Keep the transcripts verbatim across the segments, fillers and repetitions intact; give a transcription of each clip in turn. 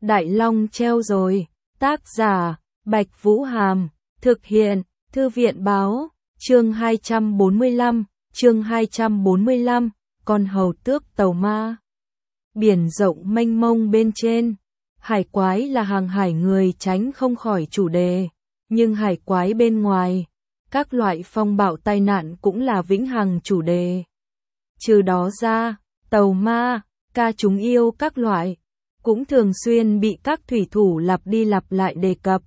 Đại Long treo rồi. Tác giả, Bạch Vũ Hàm. Thực hiện, Thư viện Báo. Chương hai trăm bốn mươi lăm, chương hai trăm bốn mươi lăm, con hầu tước tàu ma. Biển rộng mênh mông bên trên. Hải quái là hàng hải người tránh không khỏi chủ đề. Nhưng hải quái bên ngoài, các loại phong bạo tai nạn cũng là vĩnh hằng chủ đề. Trừ đó ra, tàu ma, ca chúng yêu các loại, cũng thường xuyên bị các thủy thủ lặp đi lặp lại đề cập.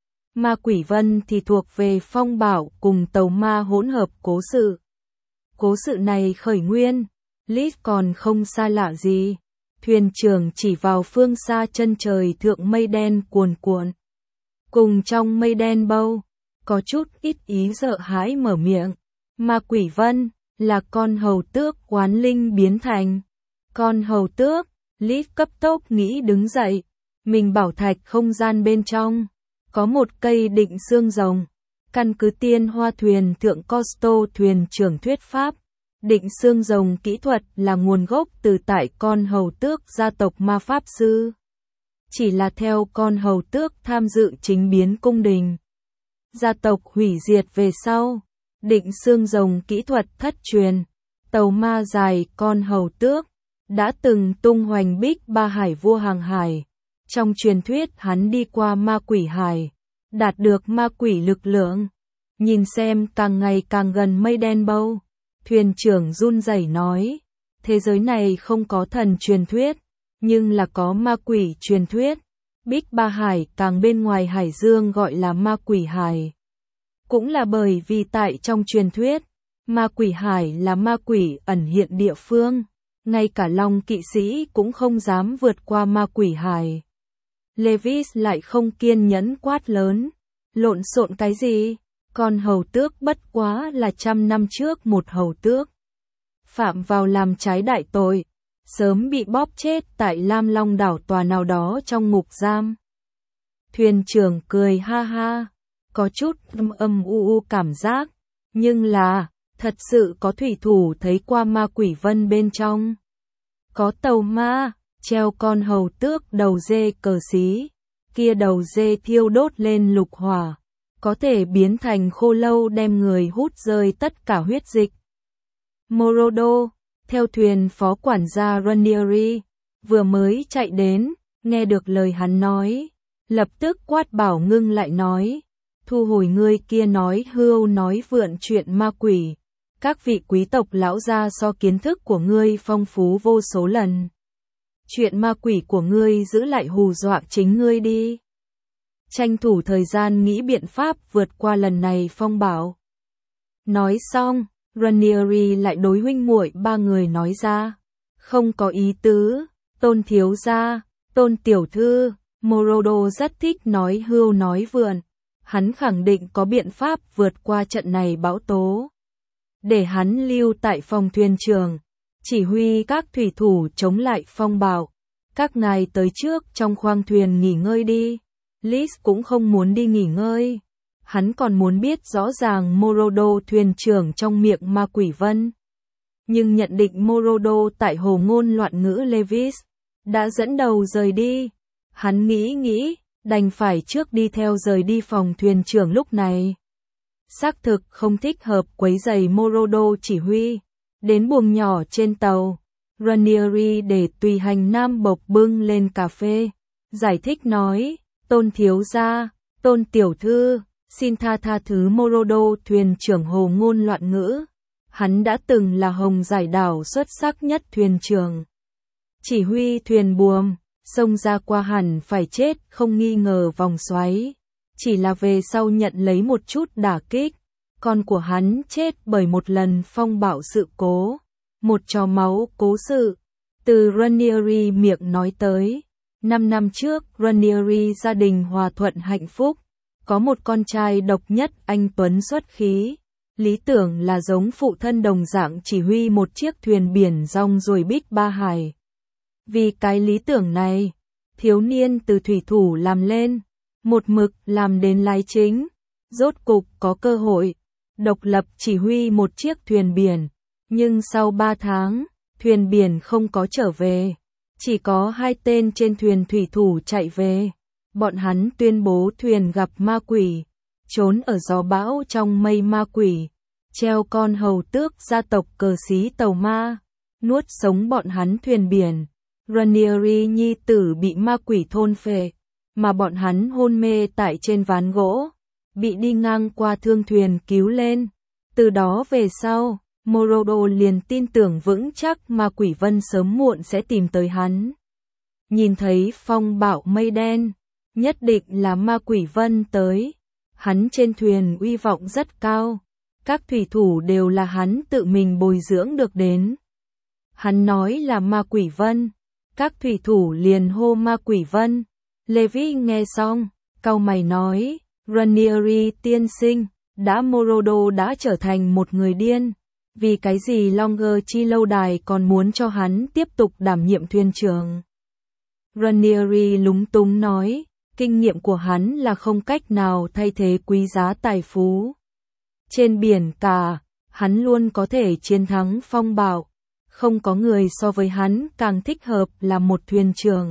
Ma Quỷ Vân thì thuộc về phong bạo cùng tàu ma hỗn hợp cố sự. Cố sự này khởi nguyên, Lit còn không xa lạ gì. Thuyền trưởng chỉ vào phương xa chân trời thượng mây đen cuồn cuộn. Cùng trong mây đen bâu, có chút ít ý sợ hãi mở miệng. Ma Quỷ Vân là con hầu tước oán linh biến thành. Con hầu tước, Lit cấp tốc nghĩ đứng dậy. Mình bảo thạch không gian bên trong có một cây định xương rồng. Căn cứ tiên hoa thuyền thượng Costo thuyền trưởng thuyết pháp, định xương rồng kỹ thuật là nguồn gốc từ tại con hầu tước gia tộc ma pháp sư. Chỉ là theo con hầu tước tham dự chính biến cung đình, gia tộc hủy diệt về sau, định xương rồng kỹ thuật thất truyền. Tàu ma dài con hầu tước đã từng tung hoành Bích Ba Hải vua hàng hải. Trong truyền thuyết hắn đi qua ma quỷ hải, đạt được ma quỷ lực lượng. Nhìn xem càng ngày càng gần mây đen bâu, thuyền trưởng run rẩy nói, thế giới này không có thần truyền thuyết, nhưng là có ma quỷ truyền thuyết. Bích Ba Hải càng bên ngoài hải dương gọi là ma quỷ hải. Cũng là bởi vì tại trong truyền thuyết, ma quỷ hải là ma quỷ ẩn hiện địa phương, ngay cả Long kỵ sĩ cũng không dám vượt qua ma quỷ hải. Levis lại không kiên nhẫn quát lớn, lộn xộn cái gì? Con hầu tước bất quá là trăm năm trước một hầu tước. Phạm vào làm trái đại tội, sớm bị bóp chết tại Lam Long đảo tòa nào đó trong ngục giam. Thuyền trưởng cười ha ha, có chút âm âm u u cảm giác, nhưng là, thật sự có thủy thủ thấy qua ma quỷ vân bên trong. Có tàu ma, treo con hầu tước đầu dê cờ xí, kia đầu dê thiêu đốt lên lục hỏa, có thể biến thành khô lâu đem người hút rơi tất cả huyết dịch. Morodo, theo thuyền phó quản gia Ranieri, vừa mới chạy đến, nghe được lời hắn nói, lập tức quát bảo ngưng lại nói, thu hồi ngươi kia nói hưu nói vượn chuyện ma quỷ. Các vị quý tộc lão gia so kiến thức của ngươi phong phú vô số lần. Chuyện ma quỷ của ngươi giữ lại hù dọa chính ngươi đi. Tranh thủ thời gian nghĩ biện pháp vượt qua lần này phong bạo. Nói xong, Ranieri lại đối huynh muội ba người nói ra. Không có ý tứ, Tôn thiếu gia, Tôn tiểu thư, Morodo rất thích nói hưu nói vượn. Hắn khẳng định có biện pháp vượt qua trận này bão tố. Để hắn lưu tại phòng thuyền trưởng, chỉ huy các thủy thủ chống lại phong bạo. Các ngài tới trước trong khoang thuyền nghỉ ngơi đi. Liz cũng không muốn đi nghỉ ngơi. Hắn còn muốn biết rõ ràng Morodo thuyền trưởng trong miệng ma quỷ vân. Nhưng nhận định Morodo tại hồ ngôn loạn ngữ Levis đã dẫn đầu rời đi. Hắn nghĩ nghĩ, đành phải trước đi theo rời đi phòng thuyền trưởng lúc này. Xác thực không thích hợp quấy rầy Morodo chỉ huy. Đến buồng nhỏ trên tàu, Ranieri để tùy hành nam bộc bưng lên cà phê, giải thích nói, Tôn thiếu gia, Tôn tiểu thư, xin tha tha thứ Morodo thuyền trưởng hồ ngôn loạn ngữ. Hắn đã từng là hồng giải đảo xuất sắc nhất thuyền trưởng. Chỉ huy thuyền buồm, xông ra qua hẳn phải chết không nghi ngờ vòng xoáy. Chỉ là về sau nhận lấy một chút đả kích. Con của hắn chết bởi một lần phong bạo sự cố. Một trò máu cố sự. Từ Ranieri miệng nói tới. Năm năm trước, Ranieri gia đình hòa thuận hạnh phúc. Có một con trai độc nhất anh tuấn xuất khí. Lý tưởng là giống phụ thân đồng dạng chỉ huy một chiếc thuyền biển rong ruổi Bích Ba Hải. Vì cái lý tưởng này, thiếu niên từ thủy thủ làm lên. Một mực làm đến lái chính. Rốt cục có cơ hội. Độc lập chỉ huy một chiếc thuyền biển. Nhưng sau ba tháng, thuyền biển không có trở về. Chỉ có hai tên trên thuyền thủy thủ chạy về. Bọn hắn tuyên bố thuyền gặp ma quỷ, trốn ở gió bão trong mây ma quỷ, treo con hầu tước gia tộc cờ xí tàu ma, nuốt sống bọn hắn thuyền biển. Ranieri nhi tử bị ma quỷ thôn phệ, mà bọn hắn hôn mê tại trên ván gỗ, bị đi ngang qua thương thuyền cứu lên. Từ đó về sau, Morodo liền tin tưởng vững chắc ma quỷ vân sớm muộn sẽ tìm tới hắn. Nhìn thấy phong bạo mây đen, nhất định là ma quỷ vân tới. Hắn trên thuyền uy vọng rất cao, các thủy thủ đều là hắn tự mình bồi dưỡng được đến. Hắn nói là ma quỷ vân, các thủy thủ liền hô ma quỷ vân. Levi nghe xong, cau mày nói, Ranieri tiên sinh, đã Morodo đã trở thành một người điên, vì cái gì Longer chi lâu đài còn muốn cho hắn tiếp tục đảm nhiệm thuyền trưởng. Ranieri lúng túng nói, kinh nghiệm của hắn là không cách nào thay thế quý giá tài phú. Trên biển cả, hắn luôn có thể chiến thắng phong bạo, không có người so với hắn càng thích hợp là một thuyền trưởng.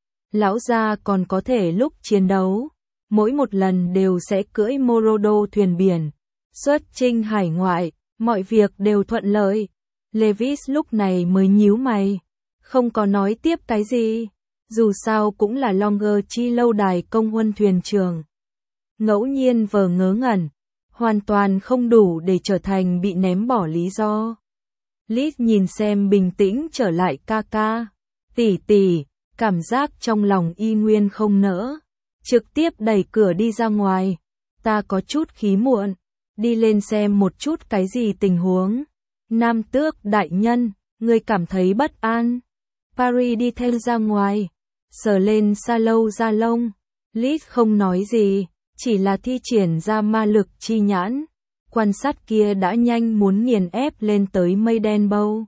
Lão gia còn có thể lúc chiến đấu, mỗi một lần đều sẽ cưỡi Morodo thuyền biển, xuất chinh hải ngoại, mọi việc đều thuận lợi. Levis lúc này mới nhíu mày, không có nói tiếp cái gì, dù sao cũng là Longer chi lâu đài công huân thuyền trưởng. Ngẫu nhiên vờ ngớ ngẩn, hoàn toàn không đủ để trở thành bị ném bỏ lý do. Liz nhìn xem bình tĩnh trở lại ca ca, tỷ tỷ, cảm giác trong lòng y nguyên không nỡ, trực tiếp đẩy cửa đi ra ngoài. Ta có chút khí muộn, đi lên xem một chút cái gì tình huống. Nam tước đại nhân, ngươi cảm thấy bất an. Paris đi theo ra ngoài, sờ lên sa lâu da lông. Liz không nói gì, chỉ là thi triển ra ma lực chi nhãn. Quan sát kia đã nhanh muốn nghiền ép lên tới mây đen bâu.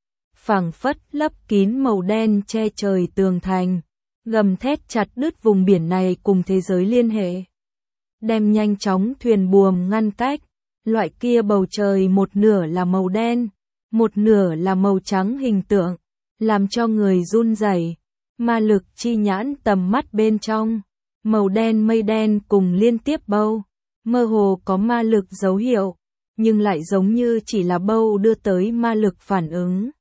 Phảng phất lấp kín màu đen che trời tường thành, gầm thét chặt đứt vùng biển này cùng thế giới liên hệ. Đem nhanh chóng thuyền buồm ngăn cách, loại kia bầu trời một nửa là màu đen, một nửa là màu trắng hình tượng, làm cho người run rẩy. Ma lực chi nhãn tầm mắt bên trong, màu đen mây đen cùng liên tiếp bâu, mơ hồ có ma lực dấu hiệu, nhưng lại giống như chỉ là bâu đưa tới ma lực phản ứng.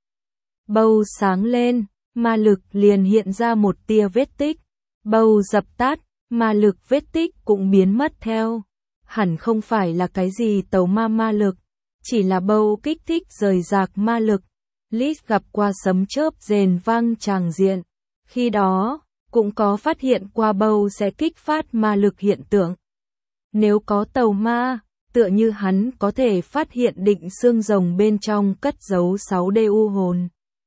Bâu sáng lên, ma lực liền hiện ra một tia vết tích, bâu dập tắt, ma lực vết tích cũng biến mất theo. Hẳn không phải là cái gì tấu ma ma lực, chỉ là bâu kích thích rời rạc ma lực. Liz gặp qua sấm chớp rền vang tràng diện, khi đó, cũng có phát hiện qua bâu sẽ kích phát ma lực hiện tượng. Nếu có tàu ma, tựa như hắn có thể phát hiện định xương rồng bên trong cất giấu sáu đê u hồn.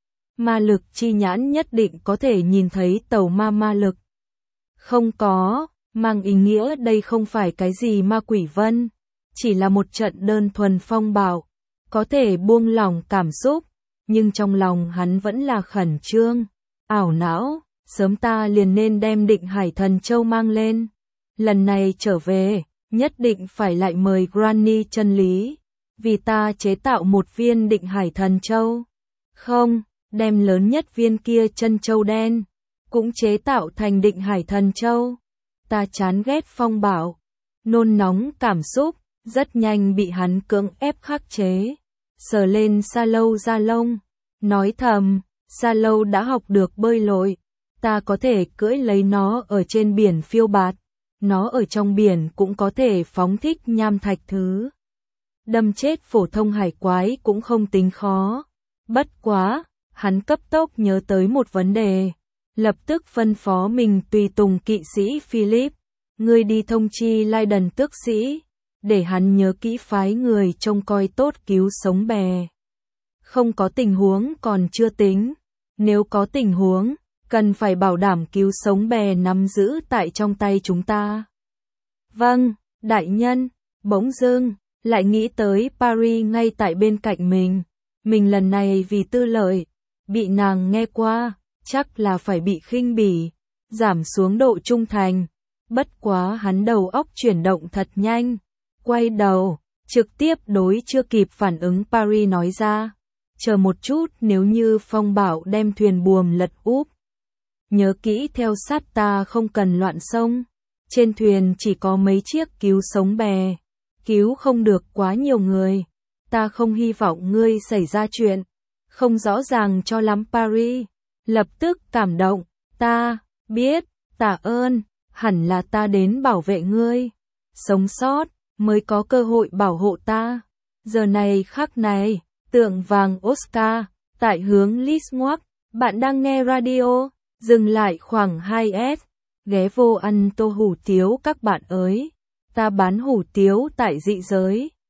Ma lực chi nhãn nhất định có thể nhìn thấy tàu ma ma lực. Không có, mang ý nghĩa đây không phải cái gì ma quỷ vân, chỉ là một trận đơn thuần phong bạo, có thể buông lỏng cảm xúc, nhưng trong lòng hắn vẫn là khẩn trương, ảo não, sớm ta liền nên đem Định Hải Thần Châu mang lên. Lần này trở về, nhất định phải lại mời Granny chân lý, vì ta chế tạo một viên Định Hải Thần Châu. Không, đem lớn nhất viên kia chân châu đen, cũng chế tạo thành Định Hải Thần Châu. Ta chán ghét phong bạo, nôn nóng cảm xúc, rất nhanh bị hắn cưỡng ép khắc chế. Sờ lên sa lâu da lông, nói thầm, sa lâu đã học được bơi lội, ta có thể cưỡi lấy nó ở trên biển phiêu bạt, nó ở trong biển cũng có thể phóng thích nham thạch thứ. Đâm chết phổ thông hải quái cũng không tính khó. Bất quá, hắn cấp tốc nhớ tới một vấn đề, lập tức phân phó mình tùy tùng kỵ sĩ Philip, ngươi đi thông chi Leiden tước sĩ, để hắn nhớ kỹ phái người trông coi tốt cứu sống bè. Không có tình huống còn chưa tính, nếu có tình huống, cần phải bảo đảm cứu sống bè nắm giữ tại trong tay chúng ta. Vâng, đại nhân. Bỗng dưng, lại nghĩ tới Paris ngay tại bên cạnh mình. Mình lần này vì tư lợi, bị nàng nghe qua, chắc là phải bị khinh bỉ, giảm xuống độ trung thành. Bất quá hắn đầu óc chuyển động thật nhanh, quay đầu, trực tiếp đối chưa kịp phản ứng Paris nói ra. Chờ một chút, nếu như phong bạo đem thuyền buồm lật úp, nhớ kỹ theo sát ta không cần loạn sông. Trên thuyền chỉ có mấy chiếc cứu sống bè, cứu không được quá nhiều người. Ta không hy vọng ngươi xảy ra chuyện, không rõ ràng cho lắm. Paris lập tức cảm động, ta biết, tạ ơn, hẳn là ta đến bảo vệ ngươi. Sống sót, mới có cơ hội bảo hộ ta. Giờ này khắc này, tượng vàng Oscar, tại hướng Lismore, bạn đang nghe radio, dừng lại khoảng hai s, ghé vô ăn tô hủ tiếu các bạn ơi. Ta bán hủ tiếu tại dị giới.